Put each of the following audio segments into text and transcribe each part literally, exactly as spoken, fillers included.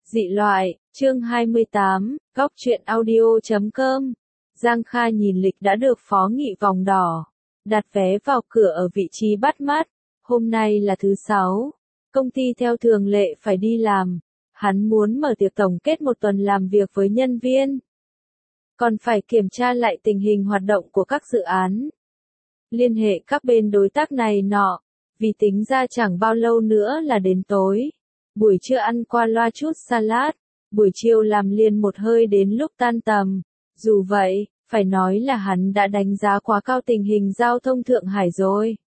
Dị loại, chương hai mươi tám, góc truyện audio chấm com. Giang Kha nhìn lịch đã được Phó Nghị vòng đỏ, đặt vé vào cửa ở vị trí bắt mắt. Hôm nay là thứ sáu, công ty theo thường lệ phải đi làm. Hắn muốn mở tiệc tổng kết một tuần làm việc với nhân viên. Còn phải kiểm tra lại tình hình hoạt động của các dự án. Liên hệ các bên đối tác này nọ, vì tính ra chẳng bao lâu nữa là đến tối. Buổi trưa ăn qua loa chút salad, buổi chiều làm liền một hơi đến lúc tan tầm. Dù vậy, phải nói là hắn đã đánh giá quá cao tình hình giao thông Thượng Hải rồi.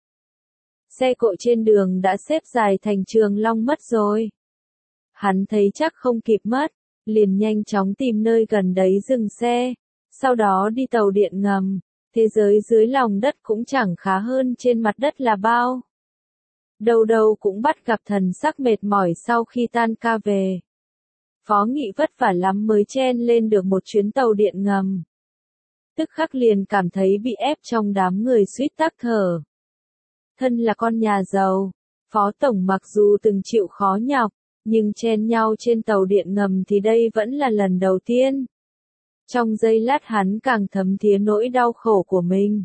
Xe cộ trên đường đã xếp dài thành trường long mất rồi. Hắn thấy chắc không kịp mất, liền nhanh chóng tìm nơi gần đấy dừng xe, sau đó đi tàu điện ngầm. Thế giới dưới lòng đất cũng chẳng khá hơn trên mặt đất là bao. Đầu đầu cũng bắt gặp thần sắc mệt mỏi sau khi tan ca về. Phó Nghị vất vả lắm mới chen lên được một chuyến tàu điện ngầm. Tức khắc liền cảm thấy bị ép trong đám người suýt tắc thở. Thân là con nhà giàu, Phó Tổng mặc dù từng chịu khó nhọc, nhưng chen nhau trên tàu điện ngầm thì đây vẫn là lần đầu tiên. Trong giây lát hắn càng thấm thía nỗi đau khổ của mình.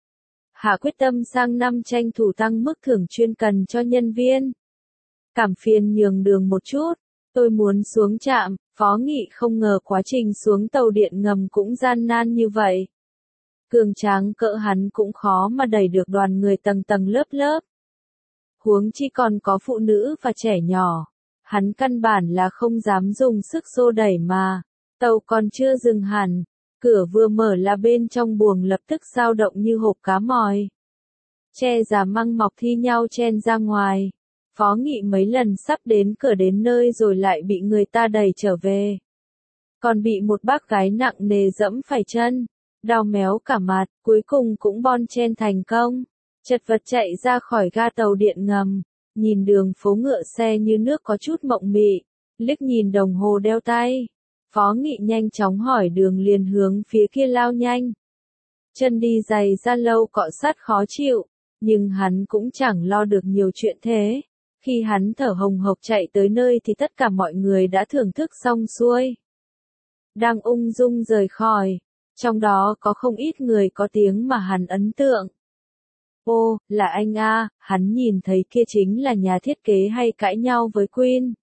Hạ quyết tâm sang năm tranh thủ tăng mức thưởng chuyên cần cho nhân viên. Cảm phiền nhường đường một chút, tôi muốn xuống trạm. Phó Nghị không ngờ quá trình xuống tàu điện ngầm cũng gian nan như vậy. Cường tráng cỡ hắn cũng khó mà đẩy được đoàn người tầng tầng lớp lớp. Huống chi còn có phụ nữ và trẻ nhỏ. Hắn căn bản là không dám dùng sức xô đẩy mà. Tàu còn chưa dừng hẳn. Cửa vừa mở là bên trong buồng lập tức dao động như hộp cá mòi. Che giả măng mọc thi nhau chen ra ngoài. Phó Nghị mấy lần sắp đến cửa đến nơi rồi lại bị người ta đẩy trở về. Còn bị một bác gái nặng nề dẫm phải chân, đau méo cả mặt, cuối cùng cũng bon chen thành công. Chật vật chạy ra khỏi ga tàu điện ngầm, nhìn đường phố ngựa xe như nước có chút mộng mị, liếc nhìn đồng hồ đeo tay. Phó Nghị nhanh chóng hỏi đường liền hướng phía kia lao nhanh. Chân đi giày ra lâu cọ sát khó chịu, nhưng hắn cũng chẳng lo được nhiều chuyện thế. Khi hắn thở hồng hộc chạy tới nơi thì tất cả mọi người đã thưởng thức xong xuôi. Đang ung dung rời khỏi, trong đó có không ít người có tiếng mà hắn ấn tượng. Ô, là anh a, hắn nhìn thấy kia chính là nhà thiết kế hay cãi nhau với Queen.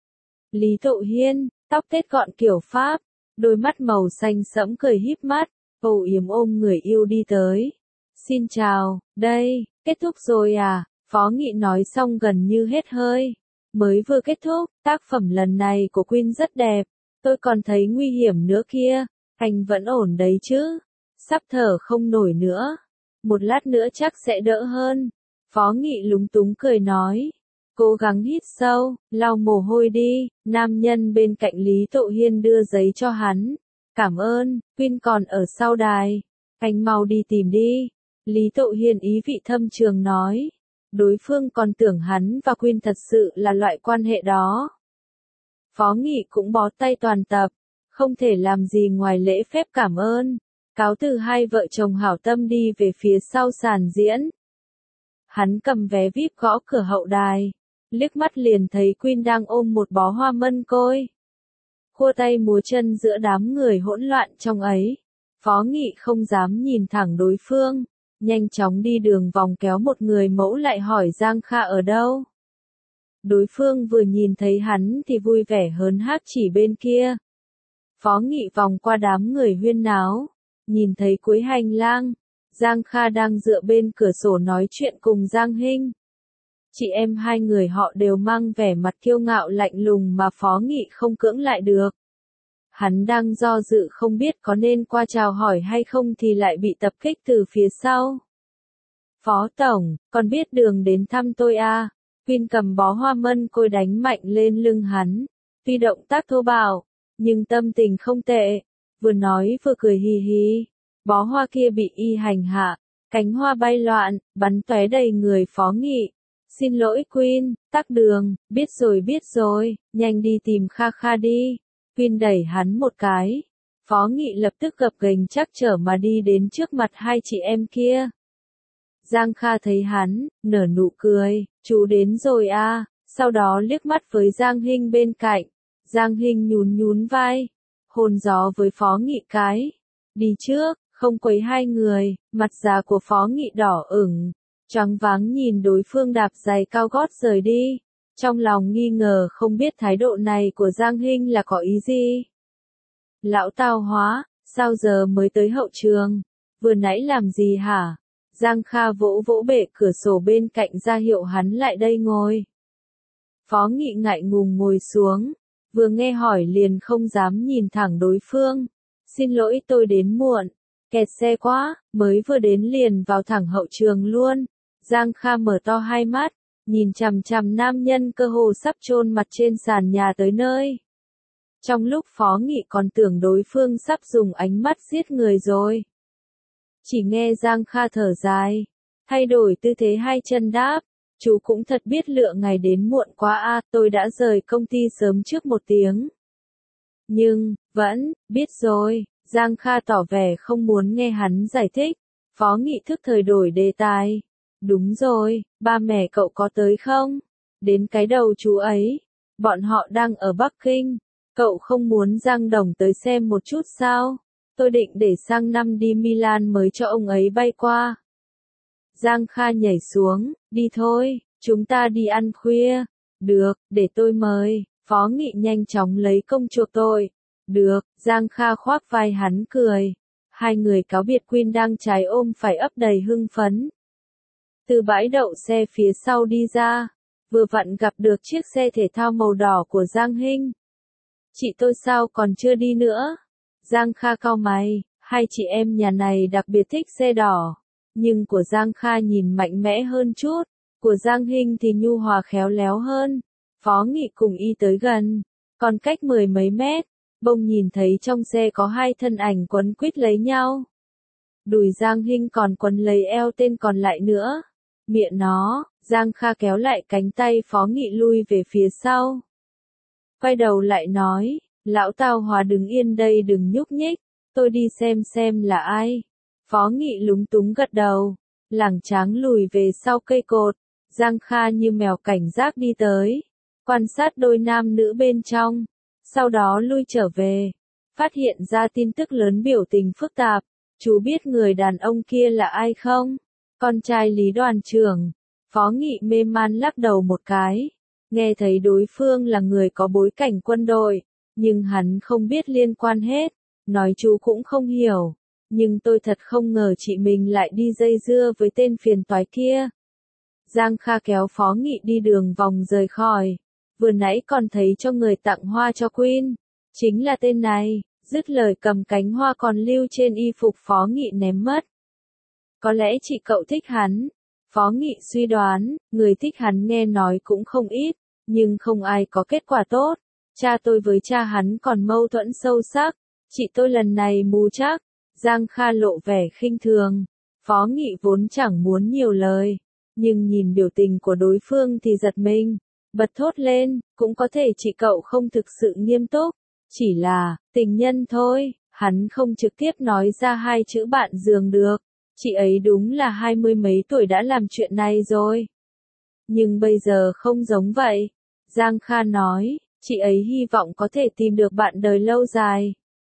Lý Tộ Hiên, tóc tết gọn kiểu Pháp, đôi mắt màu xanh sẫm cười híp mắt, âu yếm ôm người yêu đi tới. Xin chào, đây, kết thúc rồi à? Phó Nghị nói xong gần như hết hơi. Mới vừa kết thúc, tác phẩm lần này của Queen rất đẹp. Tôi còn thấy nguy hiểm nữa kia. Anh vẫn ổn đấy chứ? Sắp thở không nổi nữa. Một lát nữa chắc sẽ đỡ hơn. Phó Nghị lúng túng cười nói. Cố gắng hít sâu, lau mồ hôi đi. Nam nhân bên cạnh Lý Tộ Hiên đưa giấy cho hắn. Cảm ơn, Queen còn ở sau đài. Anh mau đi tìm đi. Lý Tộ Hiên ý vị thâm trường nói. Đối phương còn tưởng hắn và Queen thật sự là loại quan hệ đó. Phó Nghị cũng bó tay toàn tập, không thể làm gì ngoài lễ phép cảm ơn. Cáo từ hai vợ chồng hảo tâm đi về phía sau sàn diễn. Hắn cầm vé vi ai pi gõ cửa hậu đài, liếc mắt liền thấy Queen đang ôm một bó hoa mân côi. Khua tay múa chân giữa đám người hỗn loạn trong ấy. Phó Nghị không dám nhìn thẳng đối phương. Nhanh chóng đi đường vòng kéo một người mẫu lại hỏi Giang Kha ở đâu. Đối phương vừa nhìn thấy hắn thì vui vẻ hớn hác chỉ bên kia. Phó Nghị vòng qua đám người huyên náo, nhìn thấy cuối hành lang, Giang Kha đang dựa bên cửa sổ nói chuyện cùng Giang Hinh. Chị em hai người họ đều mang vẻ mặt kiêu ngạo lạnh lùng mà Phó Nghị không cưỡng lại được. Hắn đang do dự không biết có nên qua chào hỏi hay không thì lại bị tập kích từ phía sau. Phó Tổng, con biết đường đến thăm tôi à? Queen cầm bó hoa mân côi đánh mạnh lên lưng hắn. Tuy động tác thô bạo, nhưng tâm tình không tệ. Vừa nói vừa cười hì hì. Bó hoa kia bị y hành hạ, cánh hoa bay loạn, bắn tóe đầy người Phó Nghị. Xin lỗi Queen, tắc đường, biết rồi biết rồi, nhanh đi tìm Kha Kha đi. Queen đẩy hắn một cái. Phó Nghị lập tức gập ghềnh chắc trở mà đi đến trước mặt hai chị em kia. Giang Kha thấy hắn, nở nụ cười, chú đến rồi à, sau đó liếc mắt với Giang Hinh bên cạnh. Giang Hinh nhún nhún vai, hôn gió với Phó Nghị cái. Đi trước, không quấy hai người, mặt già của Phó Nghị đỏ ửng, choáng váng nhìn đối phương đạp giày cao gót rời đi. Trong lòng nghi ngờ không biết thái độ này của Giang Hinh là có ý gì. Lão tao hóa, sao giờ mới tới hậu trường? Vừa nãy làm gì hả? Giang Kha vỗ vỗ bệ cửa sổ bên cạnh ra hiệu hắn lại đây ngồi. Phó Nghị ngại ngùng ngồi xuống, vừa nghe hỏi liền không dám nhìn thẳng đối phương. Xin lỗi tôi đến muộn, kẹt xe quá, mới vừa đến liền vào thẳng hậu trường luôn. Giang Kha mở to hai mắt, nhìn chằm chằm nam nhân cơ hồ sắp chôn mặt trên sàn nhà tới nơi. Trong lúc Phó Nghị còn tưởng đối phương sắp dùng ánh mắt giết người rồi. Chỉ nghe Giang Kha thở dài, thay đổi tư thế hai chân đáp, chú cũng thật biết lựa ngày đến muộn quá a, tôi đã rời công ty sớm trước một tiếng. Nhưng, vẫn, biết rồi, Giang Kha tỏ vẻ không muốn nghe hắn giải thích. Phó Nghị thức thời đổi đề tài. Đúng rồi, ba mẹ cậu có tới không? Đến cái đầu chú ấy. Bọn họ đang ở Bắc Kinh. Cậu không muốn Giang Đồng tới xem một chút sao? Tôi định để sang năm đi Milan mới cho ông ấy bay qua. Giang Kha nhảy xuống, đi thôi, chúng ta đi ăn khuya. Được, để tôi mời. Phó Nghị nhanh chóng lấy công chuộc tội. Được, Giang Kha khoác vai hắn cười. Hai người cáo biệt Quyên đang trái ôm phải ấp đầy hưng phấn. Từ bãi đậu xe phía sau đi ra, vừa vặn gặp được chiếc xe thể thao màu đỏ của Giang Hinh. Chị tôi sao còn chưa đi nữa? Giang Kha cau mày, hai chị em nhà này đặc biệt thích xe đỏ. Nhưng của Giang Kha nhìn mạnh mẽ hơn chút, của Giang Hinh thì nhu hòa khéo léo hơn. Phó Nghị cùng y tới gần, còn cách mười mấy mét, bỗng nhìn thấy trong xe có hai thân ảnh quấn quýt lấy nhau. Đùi Giang Hinh còn quấn lấy eo tên còn lại nữa. Miệng nó, Giang Kha kéo lại cánh tay Phó Nghị lui về phía sau. Quay đầu lại nói, lão tao hóa đứng yên đây đừng nhúc nhích, tôi đi xem xem là ai. Phó Nghị lúng túng gật đầu, lảng tráng lùi về sau cây cột. Giang Kha như mèo cảnh giác đi tới, quan sát đôi nam nữ bên trong, sau đó lui trở về, phát hiện ra tin tức lớn biểu tình phức tạp. Chú biết người đàn ông kia là ai không? Con trai Lý đoàn trưởng. Phó Nghị mê man lắc đầu một cái, nghe thấy đối phương là người có bối cảnh quân đội, nhưng hắn không biết liên quan hết, nói chú cũng không hiểu. Nhưng tôi thật không ngờ chị mình lại đi dây dưa với tên phiền toái kia. Giang Kha kéo Phó Nghị đi đường vòng rời khỏi. Vừa nãy còn thấy cho người tặng hoa cho Quyên. Chính là tên này. Dứt lời cầm cánh hoa còn lưu trên y phục Phó Nghị ném mất. Có lẽ chị cậu thích hắn. Phó Nghị suy đoán, người thích hắn nghe nói cũng không ít, nhưng không ai có kết quả tốt. Cha tôi với cha hắn còn mâu thuẫn sâu sắc. Chị tôi lần này mù chắc. Giang Kha lộ vẻ khinh thường. Phó Nghị vốn chẳng muốn nhiều lời, nhưng nhìn biểu tình của đối phương thì giật mình, bật thốt lên, cũng có thể chị cậu không thực sự nghiêm túc, chỉ là tình nhân thôi. Hắn không trực tiếp nói ra hai chữ bạn giường được. Chị ấy đúng là hai mươi mấy tuổi đã làm chuyện này rồi. Nhưng bây giờ không giống vậy. Giang Kha nói, chị ấy hy vọng có thể tìm được bạn đời lâu dài.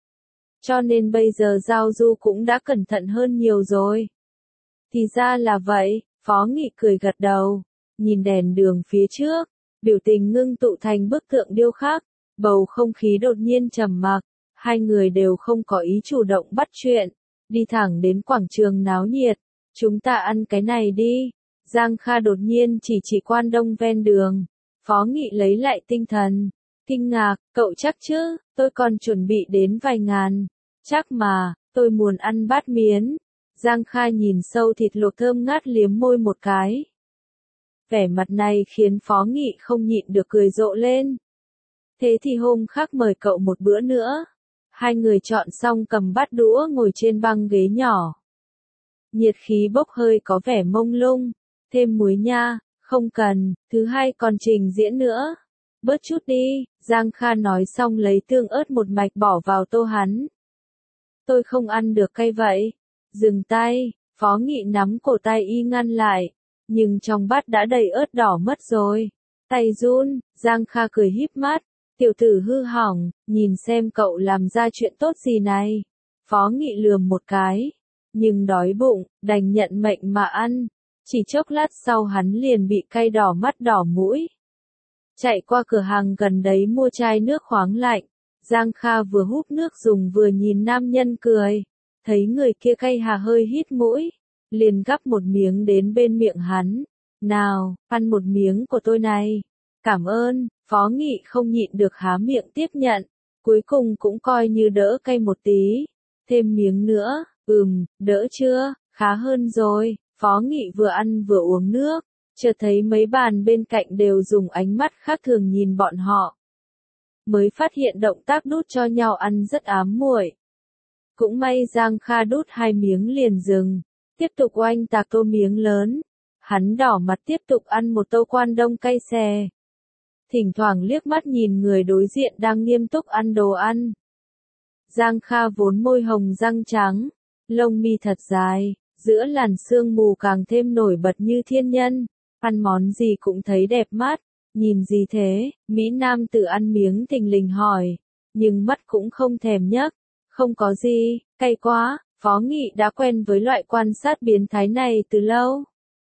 Cho nên bây giờ giao du cũng đã cẩn thận hơn nhiều rồi. Thì ra là vậy, Phó Nghị cười gật đầu, nhìn đèn đường phía trước, biểu tình ngưng tụ thành bức tượng điêu khắc, bầu không khí đột nhiên trầm mặc, hai người đều không có ý chủ động bắt chuyện, đi thẳng đến quảng trường náo nhiệt, chúng ta ăn cái này đi. Giang Kha đột nhiên chỉ chỉ quan đông ven đường, Phó Nghị lấy lại tinh thần, kinh ngạc, cậu chắc chứ, tôi còn chuẩn bị đến vài ngàn. Chắc mà, tôi muốn ăn bát miến. Giang Kha nhìn sâu thịt luộc thơm ngát liếm môi một cái. Vẻ mặt này khiến Phó Nghị không nhịn được cười rộ lên. Thế thì hôm khác mời cậu một bữa nữa. Hai người chọn xong cầm bát đũa ngồi trên băng ghế nhỏ. Nhiệt khí bốc hơi có vẻ mông lung. Thêm muối nha, không cần, thứ hai còn trình diễn nữa. Bớt chút đi, Giang Kha nói xong lấy tương ớt một mạch bỏ vào tô hắn. Tôi không ăn được cay vậy. Dừng tay, Phó Nghị nắm cổ tay y ngăn lại. Nhưng trong bát đã đầy ớt đỏ mất rồi. Tay run, Giang Kha cười híp mắt. Tiểu tử hư hỏng, nhìn xem cậu làm ra chuyện tốt gì này. Phó Nghị lườm một cái, nhưng đói bụng, đành nhận mệnh mà ăn. Chỉ chốc lát sau hắn liền bị cay đỏ mắt đỏ mũi. Chạy qua cửa hàng gần đấy mua chai nước khoáng lạnh. Giang Kha vừa húp nước dùng vừa nhìn nam nhân cười. Thấy người kia cay hà hơi hít mũi. Liền gắp một miếng đến bên miệng hắn. Nào, ăn một miếng của tôi này. Cảm ơn, Phó Nghị không nhịn được há miệng tiếp nhận. Cuối cùng cũng coi như đỡ cay một tí. Thêm miếng nữa, ừm, đỡ chưa, khá hơn rồi. Phó Nghị vừa ăn vừa uống nước. Chợt thấy mấy bàn bên cạnh đều dùng ánh mắt khác thường nhìn bọn họ. Mới phát hiện động tác đút cho nhau ăn rất ám muội. Cũng may Giang Kha đút hai miếng liền dừng. Tiếp tục oanh tạc tô miếng lớn. Hắn đỏ mặt tiếp tục ăn một tô quan đông cay xè. Thỉnh thoảng liếc mắt nhìn người đối diện đang nghiêm túc ăn đồ ăn. Giang Kha vốn môi hồng răng trắng, lông mi thật dài, giữa làn sương mù càng thêm nổi bật như thiên nhân. Ăn món gì cũng thấy đẹp mắt. Nhìn gì thế? Mỹ Nam tự ăn miếng thình lình hỏi. Nhưng mắt cũng không thèm nhấc. Không có gì, cay quá. Phó Nghị đã quen với loại quan sát biến thái này từ lâu.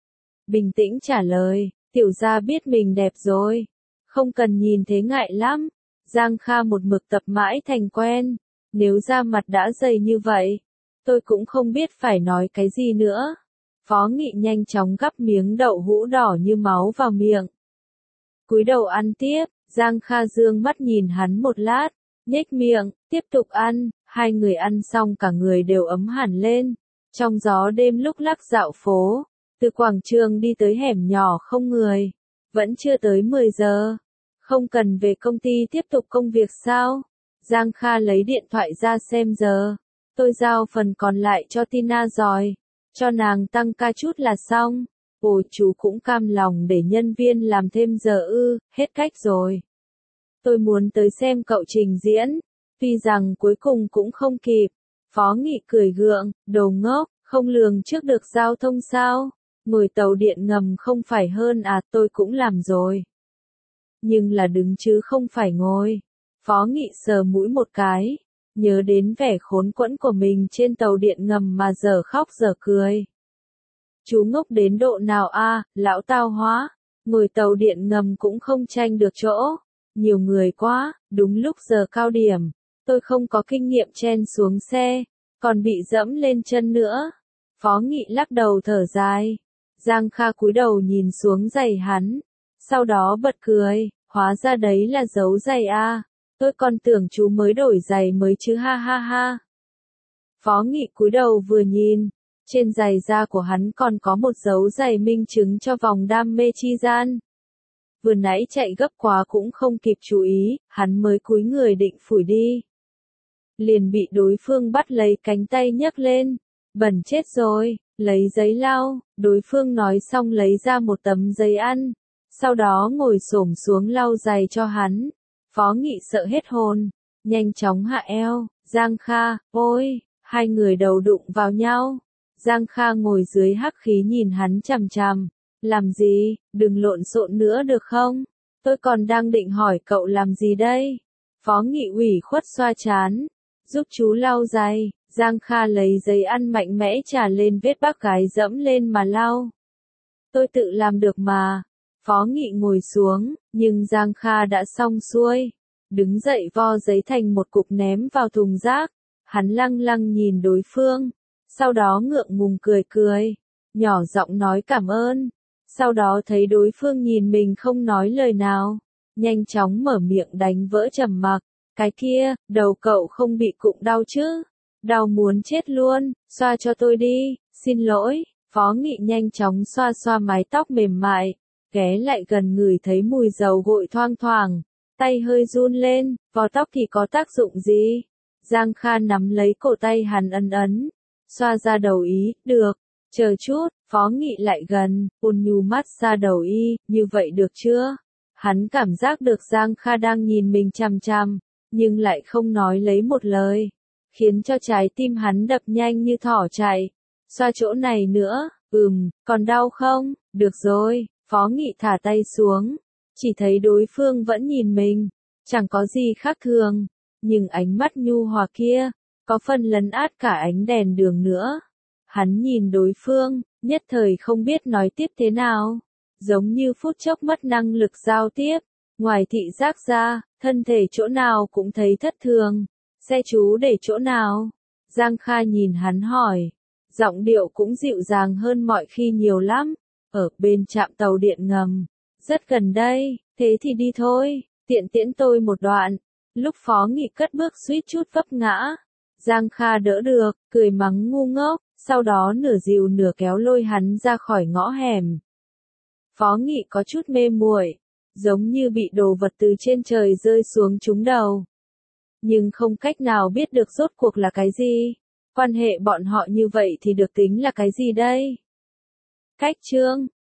Bình tĩnh trả lời, tiểu gia biết mình đẹp rồi. Không cần nhìn thế ngại lắm. Giang Kha một mực tập mãi thành quen. Nếu da mặt đã dày như vậy, tôi cũng không biết phải nói cái gì nữa. Phó Nghị nhanh chóng gắp miếng đậu hũ đỏ như máu vào miệng. Cúi đầu ăn tiếp, Giang Kha dương mắt nhìn hắn một lát, nhếch miệng, tiếp tục ăn. Hai người ăn xong cả người đều ấm hẳn lên. Trong gió đêm lúc lắc dạo phố, từ quảng trường đi tới hẻm nhỏ không người. Vẫn chưa tới mười giờ. Không cần về công ty tiếp tục công việc sao? Giang Kha lấy điện thoại ra xem giờ. Tôi giao phần còn lại cho Tina rồi. Cho nàng tăng ca chút là xong. Ồ, chú cũng cam lòng để nhân viên làm thêm giờ ư, hết cách rồi. Tôi muốn tới xem cậu trình diễn. Tuy rằng cuối cùng cũng không kịp. Phó Nghị cười gượng, đồ ngốc, không lường trước được giao thông sao? Ngồi tàu điện ngầm không phải hơn à, tôi cũng làm rồi. Nhưng là đứng chứ không phải ngồi. Phó Nghị sờ mũi một cái. Nhớ đến vẻ khốn quẫn của mình trên tàu điện ngầm mà giờ khóc giờ cười. Chú ngốc đến độ nào a, à, lão tao hóa. Ngồi tàu điện ngầm cũng không tranh được chỗ. Nhiều người quá, đúng lúc giờ cao điểm. Tôi không có kinh nghiệm chen xuống xe, còn bị dẫm lên chân nữa. Phó Nghị lắc đầu thở dài. Giang Kha cúi đầu nhìn xuống giày hắn. Sau đó bật cười, hóa ra đấy là dấu giày a. À. Tôi còn tưởng chú mới đổi giày mới chứ ha ha ha. Phó Nghị cúi đầu vừa nhìn. Trên giày da của hắn còn có một dấu giày minh chứng cho vòng đam mê chi gian. Vừa nãy chạy gấp quá cũng không kịp chú ý, hắn mới cúi người định phủi đi. Liền bị đối phương bắt lấy cánh tay nhấc lên. Bẩn chết rồi, lấy giấy lau, đối phương nói xong lấy ra một tấm giấy ăn. Sau đó ngồi xổm xuống lau giày cho hắn. Phó Nghị sợ hết hồn, nhanh chóng hạ eo. Giang Kha, ôi, hai người đầu đụng vào nhau. Giang Kha ngồi dưới hắc khí nhìn hắn chằm chằm. Làm gì, đừng lộn xộn nữa được không? Tôi còn đang định hỏi cậu làm gì đây? Phó Nghị ủy khuất xoa trán. Giúp chú lau giày. Giang Kha lấy giấy ăn mạnh mẽ chà lên vết bác gái dẫm lên mà lau. Tôi tự làm được mà. Phó Nghị ngồi xuống, nhưng Giang Kha đã xong xuôi. Đứng dậy vo giấy thành một cục ném vào thùng rác. Hắn lăng lăng nhìn đối phương. Sau đó ngượng ngùng cười cười. Nhỏ giọng nói cảm ơn. Sau đó thấy đối phương nhìn mình không nói lời nào. Nhanh chóng mở miệng đánh vỡ trầm mặc. Cái kia, đầu cậu không bị cụng đau chứ? Đau muốn chết luôn, xoa cho tôi đi, xin lỗi. Phó Nghị nhanh chóng xoa xoa mái tóc mềm mại. Ghé lại gần người thấy mùi dầu gội thoang thoảng. Tay hơi run lên, vò tóc thì có tác dụng gì? Giang Kha nắm lấy cổ tay hắn ấn ấn. Xoa ra đầu ý, được. Chờ chút, Phó Nghị lại gần, ôn nhu mát xa đầu y, như vậy được chưa? Hắn cảm giác được Giang Kha đang nhìn mình chằm chằm, nhưng lại không nói lấy một lời, khiến cho trái tim hắn đập nhanh như thỏ chạy. Xoa chỗ này nữa, ừm, còn đau không? Được rồi, Phó Nghị thả tay xuống, chỉ thấy đối phương vẫn nhìn mình, chẳng có gì khác thường, nhưng ánh mắt nhu hòa kia, có phần lấn át cả ánh đèn đường nữa. Hắn nhìn đối phương, nhất thời không biết nói tiếp thế nào, giống như phút chốc mất năng lực giao tiếp, ngoài thị giác ra, thân thể chỗ nào cũng thấy thất thường, xe chú để chỗ nào? Giang Kha nhìn hắn hỏi, giọng điệu cũng dịu dàng hơn mọi khi nhiều lắm, ở bên trạm tàu điện ngầm, rất gần đây, thế thì đi thôi, tiện tiễn tôi một đoạn. Lúc Phó Nghị cất bước suýt chút vấp ngã, Giang Kha đỡ được, cười mắng ngu ngốc, sau đó nửa dìu nửa kéo lôi hắn ra khỏi ngõ hẻm. Phó Nghị có chút mê muội, giống như bị đồ vật từ trên trời rơi xuống trúng đầu. Nhưng không cách nào biết được rốt cuộc là cái gì. Quan hệ bọn họ như vậy thì được tính là cái gì đây? Cách chương